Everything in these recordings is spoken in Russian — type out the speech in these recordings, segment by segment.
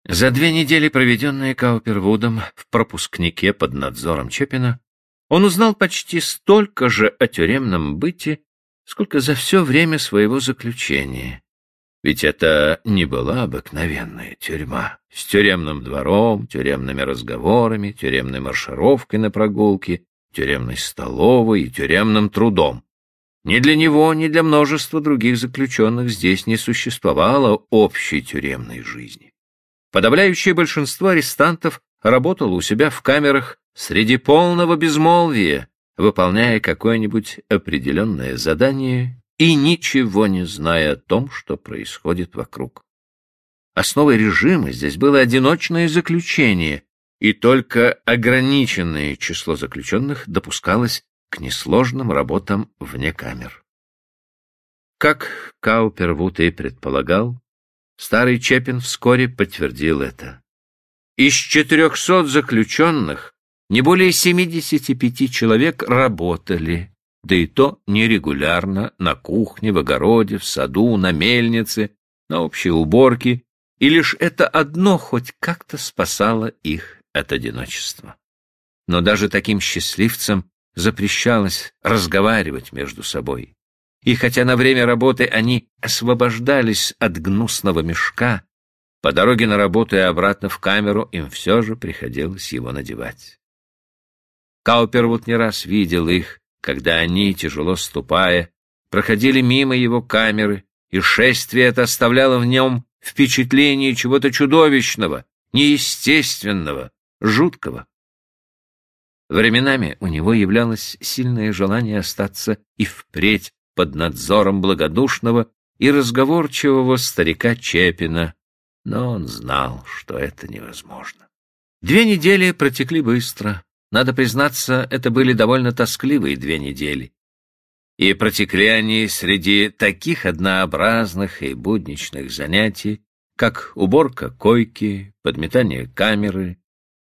За 2 недели, проведенные Каупервудом в пропускнике под надзором Чеппина, он узнал почти столько же о тюремном быте, сколько за все время своего заключения. Ведь это не была обыкновенная тюрьма с тюремным двором, тюремными разговорами, тюремной маршировкой на прогулке, тюремной столовой и тюремным трудом. Ни для него, ни для множества других заключенных здесь не существовало общей тюремной жизни. Подавляющее большинство арестантов работало у себя в камерах среди полного безмолвия, выполняя какое-нибудь определенное задание и ничего не зная о том, что происходит вокруг. Основой режима здесь было одиночное заключение, и только ограниченное число заключенных допускалось к несложным работам вне камер. Как Каупервуд и предполагал, старый Чеппин вскоре подтвердил это. Из 400 заключенных не более 75 человек работали, да и то нерегулярно, на кухне, в огороде, в саду, на мельнице, на общей уборке, и лишь это одно хоть как-то спасало их от одиночества. Но даже таким счастливцам запрещалось разговаривать между собой. И хотя на время работы они освобождались от гнусного мешка, по дороге на работу и обратно в камеру им все же приходилось его надевать. Каупервуд не раз видел их, когда они, тяжело ступая, проходили мимо его камеры, и шествие это оставляло в нем впечатление чего-то чудовищного, неестественного, жуткого. Временами у него являлось сильное желание остаться и впредь под надзором благодушного и разговорчивого старика Чеппина, но он знал, что это невозможно. 2 недели протекли быстро. Надо признаться, это были довольно тоскливые 2 недели. И протекли они среди таких однообразных и будничных занятий, как уборка койки, подметание камеры,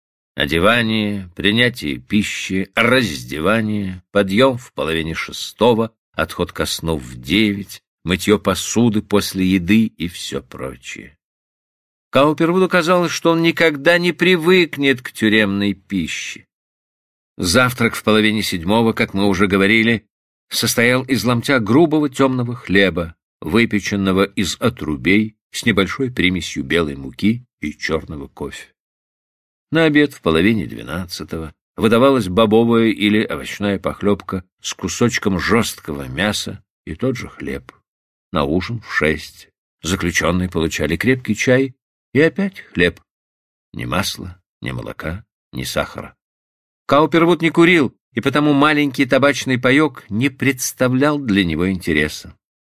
одевание, принятие пищи, раздевание, подъем в 5:30, отход ко сну в 9, мытье посуды после еды и все прочее. Каупервуду казалось, что он никогда не привыкнет к тюремной пище. Завтрак в 6:30, как мы уже говорили, состоял из ломтя грубого темного хлеба, выпеченного из отрубей с небольшой примесью белой муки и черного кофе. На обед в 11:30 выдавалась бобовая или овощная похлебка с кусочком жесткого мяса и тот же хлеб. На ужин в 6 заключенные получали крепкий чай и опять хлеб. Ни масла, ни молока, ни сахара. Каупервуд не курил, и потому маленький табачный паек не представлял для него интереса.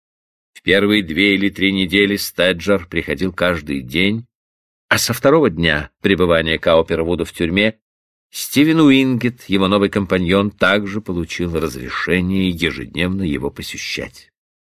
В первые 2 или 3 недели Стеджер приходил каждый день, а со 2-го дня пребывания Каупервуда в тюрьме Стивен Уингет, его новый компаньон, также получил разрешение ежедневно его посещать.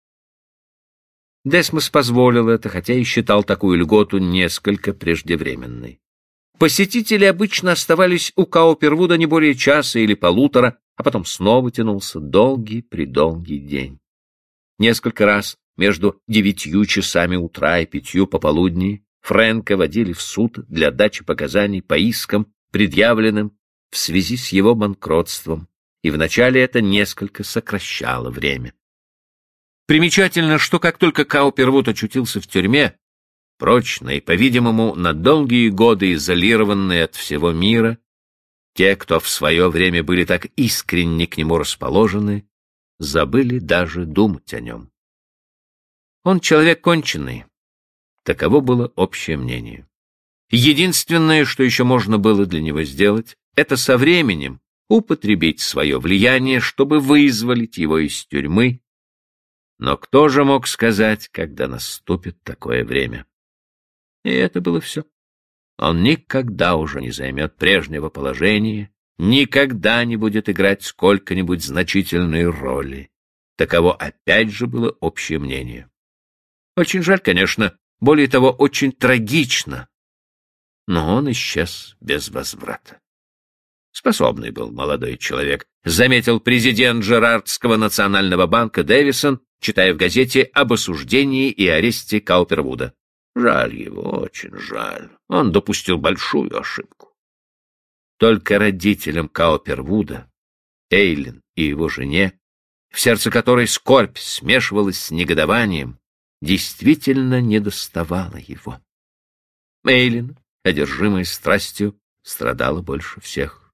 Десмос позволил это, хотя и считал такую льготу несколько преждевременной. Посетители обычно оставались у Каупервуда не более часа или 1,5, а потом снова тянулся долгий-предолгий день. Несколько раз между 9 часами утра и 5 пополудни Фрэнка водили в суд для дачи показаний по искам, предъявленным в связи с его банкротством, и вначале это несколько сокращало время. Примечательно, что как только Каупервуд очутился в тюрьме, прочно и, по-видимому, на долгие годы изолированные от всего мира, те, кто в свое время были так искренне к нему расположены, забыли даже думать о нем. Он человек конченый. Таково было общее мнение. Единственное, что еще можно было для него сделать, это со временем употребить свое влияние, чтобы вызволить его из тюрьмы. Но кто же мог сказать, когда наступит такое время? И это было все. Он никогда уже не займет прежнего положения, никогда не будет играть сколько-нибудь значительной роли. Таково опять же было общее мнение. Очень жаль, конечно, более того, очень трагично, но он исчез без возврата. Способный был молодой человек, заметил президент Джерардского национального банка Дэвисон, читая в газете об осуждении и аресте Каупервуда. Жаль его, очень жаль. Он допустил большую ошибку. Только родителям Каупервуда, Эйлин и его жене, в сердце которой скорбь смешивалась с негодованием, действительно недоставало его. Эйлин, одержимая страстью, страдала больше всех.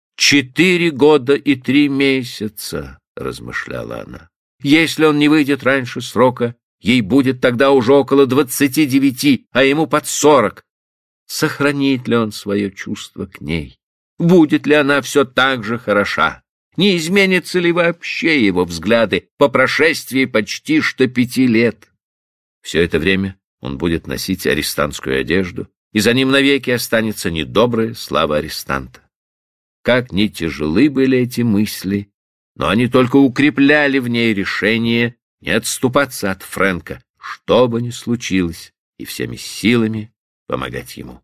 4 года и 3 месяца, размышляла она. Если он не выйдет раньше срока, ей будет тогда уже около 29, а ему под 40. Сохранит ли он свое чувство к ней? Будет ли она все так же хороша? Не изменятся ли вообще его взгляды по прошествии почти что 5 лет? Все это время он будет носить арестантскую одежду, и за ним навеки останется недобрая слава арестанта. Как ни тяжелы были эти мысли, но они только укрепляли в ней решение не отступаться от Фрэнка, что бы ни случилось, и всеми силами помогать ему.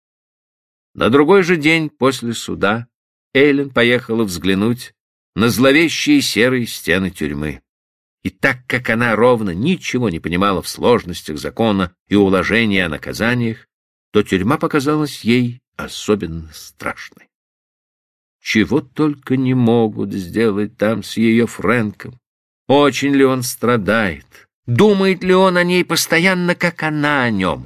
На другой же день после суда Эйлин поехала взглянуть на зловещие серые стены тюрьмы. И так как она ровно ничего не понимала в сложностях закона и уложения о наказаниях, то тюрьма показалась ей особенно страшной. Чего только не могут сделать там с ее Фрэнком. Очень ли он страдает? Думает ли он о ней постоянно, как она о нем?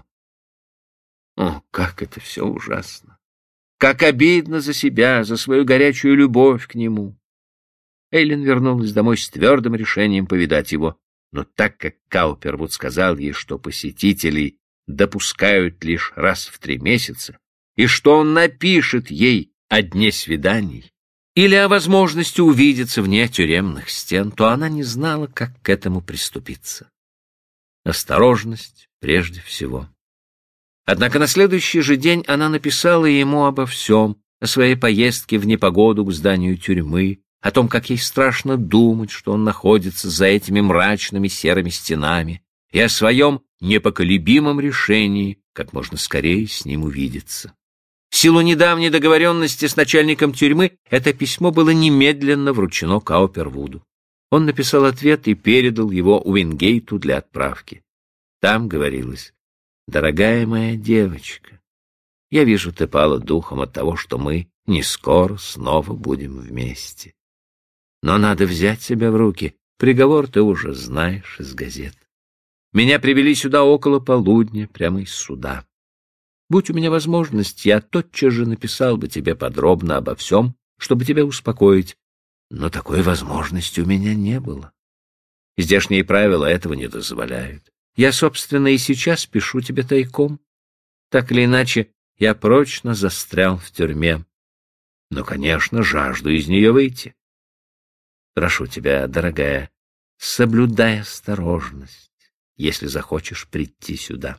О, как это все ужасно! Как обидно за себя, за свою горячую любовь к нему! Эйлин вернулась домой с твердым решением повидать его, но так как Каупервуд сказал ей, что посетителей допускают лишь раз в 3 месяца, и что он напишет ей о дне свиданий или о возможности увидеться вне тюремных стен, то она не знала, как к этому приступиться. Осторожность прежде всего. Однако на следующий же день она написала ему обо всем, о своей поездке в непогоду к зданию тюрьмы, о том, как ей страшно думать, что он находится за этими мрачными серыми стенами, и о своем непоколебимом решении как можно скорее с ним увидеться. В силу недавней договоренности с начальником тюрьмы это письмо было немедленно вручено Каупервуду. Он написал ответ и передал его Уингейту для отправки. Там говорилось: «Дорогая моя девочка, я вижу, ты пала духом от того, что мы не скоро снова будем вместе. Но надо взять себя в руки, приговор ты уже знаешь из газет. Меня привели сюда около полудня, прямо из суда. Будь у меня возможность, я тотчас же написал бы тебе подробно обо всем, чтобы тебя успокоить, но такой возможности у меня не было. Здешние правила этого не дозволяют. Я, собственно, и сейчас пишу тебе тайком. Так или иначе, я прочно застрял в тюрьме, но, конечно, жажду из нее выйти. Прошу тебя, дорогая, соблюдай осторожность, если захочешь прийти сюда.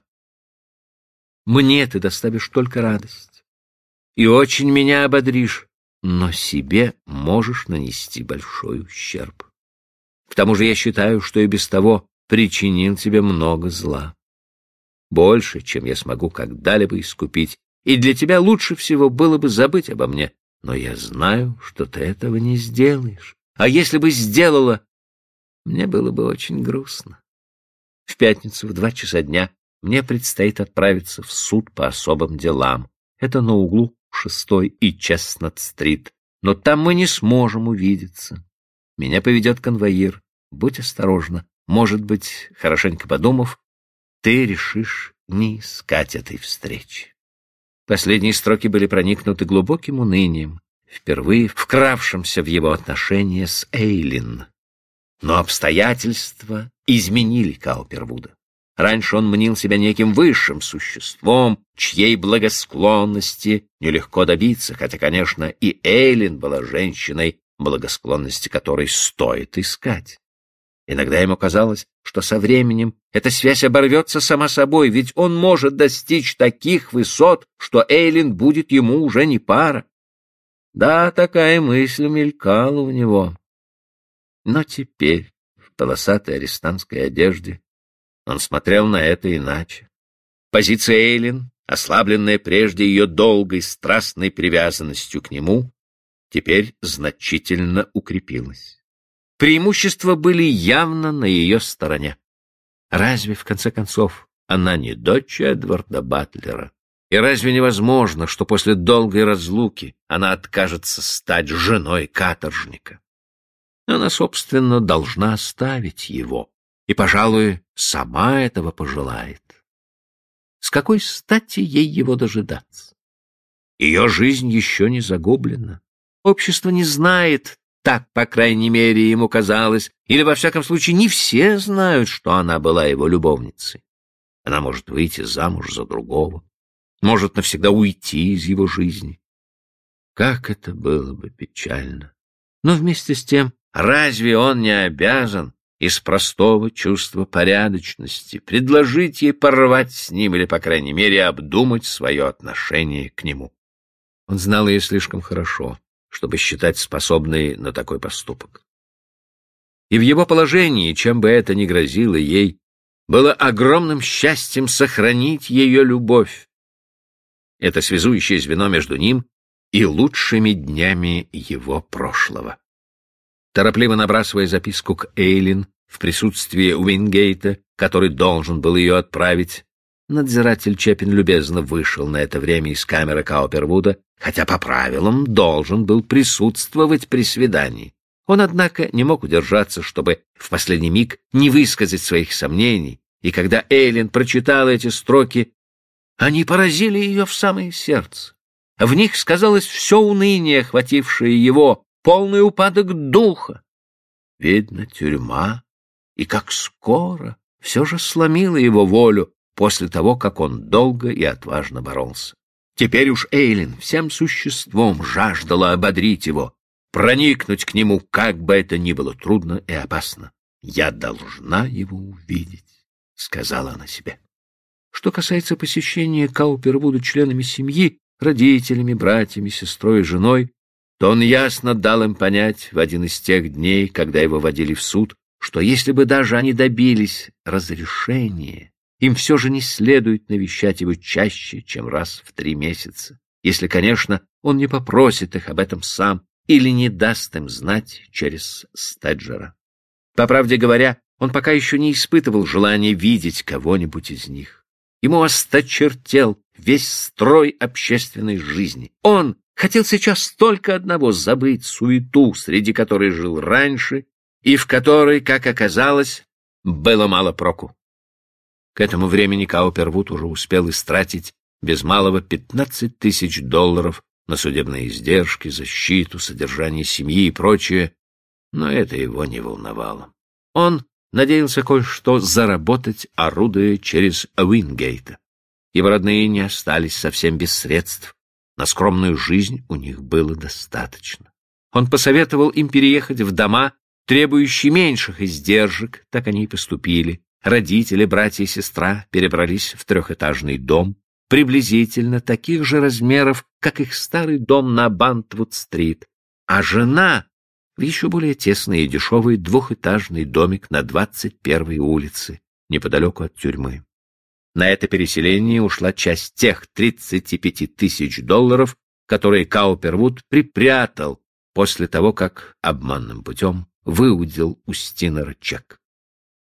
Мне ты доставишь только радость и очень меня ободришь, но себе можешь нанести большой ущерб. К тому же я считаю, что и без того причинил тебе много зла. Больше, чем я смогу когда-либо искупить, и для тебя лучше всего было бы забыть обо мне, но я знаю, что ты этого не сделаешь. А если бы сделала, мне было бы очень грустно. В пятницу в 2 часа дня мне предстоит отправиться в суд по особым делам. Это на углу 6-й и Честнат-стрит, но там мы не сможем увидеться. Меня поведет конвоир. Будь осторожна. Может быть, хорошенько подумав, ты решишь не искать этой встречи. Последние строки были проникнуты глубоким унынием, впервые вкравшимся в его отношения с Эйлин. Но обстоятельства изменили Каупервуда. Раньше он мнил себя неким высшим существом, чьей благосклонности нелегко добиться, хотя, конечно, и Эйлин была женщиной, благосклонности которой стоит искать. Иногда ему казалось, что со временем эта связь оборвется сама собой, ведь он может достичь таких высот, что Эйлин будет ему уже не пара. Да, такая мысль мелькала у него. Но теперь, в полосатой арестантской одежде, он смотрел на это иначе. Позиция Эйлин, ослабленная прежде ее долгой страстной привязанностью к нему, теперь значительно укрепилась. Преимущества были явно на ее стороне. Разве, в конце концов, она не дочь Эдварда Батлера. И разве невозможно, что после долгой разлуки она откажется стать женой каторжника? Она, собственно, должна оставить его, и, пожалуй, сама этого пожелает. С какой стати ей его дожидаться? Ее жизнь еще не загублена. Общество не знает, так, по крайней мере, ему казалось, или, во всяком случае, не все знают, что она была его любовницей. Она может выйти замуж за другого, может навсегда уйти из его жизни. Как это было бы печально! Но вместе с тем, разве он не обязан из простого чувства порядочности предложить ей порвать с ним или, по крайней мере, обдумать свое отношение к нему? Он знал ее слишком хорошо, чтобы считать способной на такой поступок. И в его положении, чем бы это ни грозило ей, было огромным счастьем сохранить ее любовь. Это связующее звено между ним и лучшими днями его прошлого. Торопливо набрасывая записку к Эйлин в присутствии Уингейта, который должен был ее отправить, надзиратель Чеппин любезно вышел на это время из камеры Каупервуда, хотя по правилам должен был присутствовать при свидании. Он, однако, не мог удержаться, чтобы в последний миг не высказать своих сомнений, и когда Эйлин прочитала эти строки, они поразили ее в самое сердце. В них сказалось все уныние, охватившее его, полный упадок духа. Видно, тюрьма, и как скоро, все же сломила его волю после того, как он долго и отважно боролся. Теперь уж Эйлин всем существом жаждала ободрить его, проникнуть к нему, как бы это ни было трудно и опасно. «Я должна его увидеть», — сказала она себе. Что касается посещения Каупервуда членами семьи, родителями, братьями, сестрой и женой, то он ясно дал им понять в один из тех дней, когда его водили в суд, что если бы даже они добились разрешения, им все же не следует навещать его чаще, чем раз в 3 месяца, если, конечно, он не попросит их об этом сам или не даст им знать через Стеджера. По правде говоря, он пока еще не испытывал желания видеть кого-нибудь из них. Ему осточертел весь строй общественной жизни. Он хотел сейчас только одного — забыть суету, среди которой жил раньше, и в которой, как оказалось, было мало проку. К этому времени Каупервуд уже успел истратить без малого $15 000 на судебные издержки, защиту, содержание семьи и прочее, но это его не волновало. Он надеялся кое-что заработать, орудуя через Уингейта. Его родные не остались совсем без средств. На скромную жизнь у них было достаточно. Он посоветовал им переехать в дома, требующие меньших издержек, так они и поступили. Родители, братья и сестра перебрались в 3-этажный дом, приблизительно таких же размеров, как их старый дом на Бантвуд-стрит, а жена в еще более тесный и дешевый 2-этажный домик на 21-й улице, неподалеку от тюрьмы. На это переселение ушла часть тех $35 000, которые Каупервуд припрятал после того, как обманным путем выудил у Стинера чек.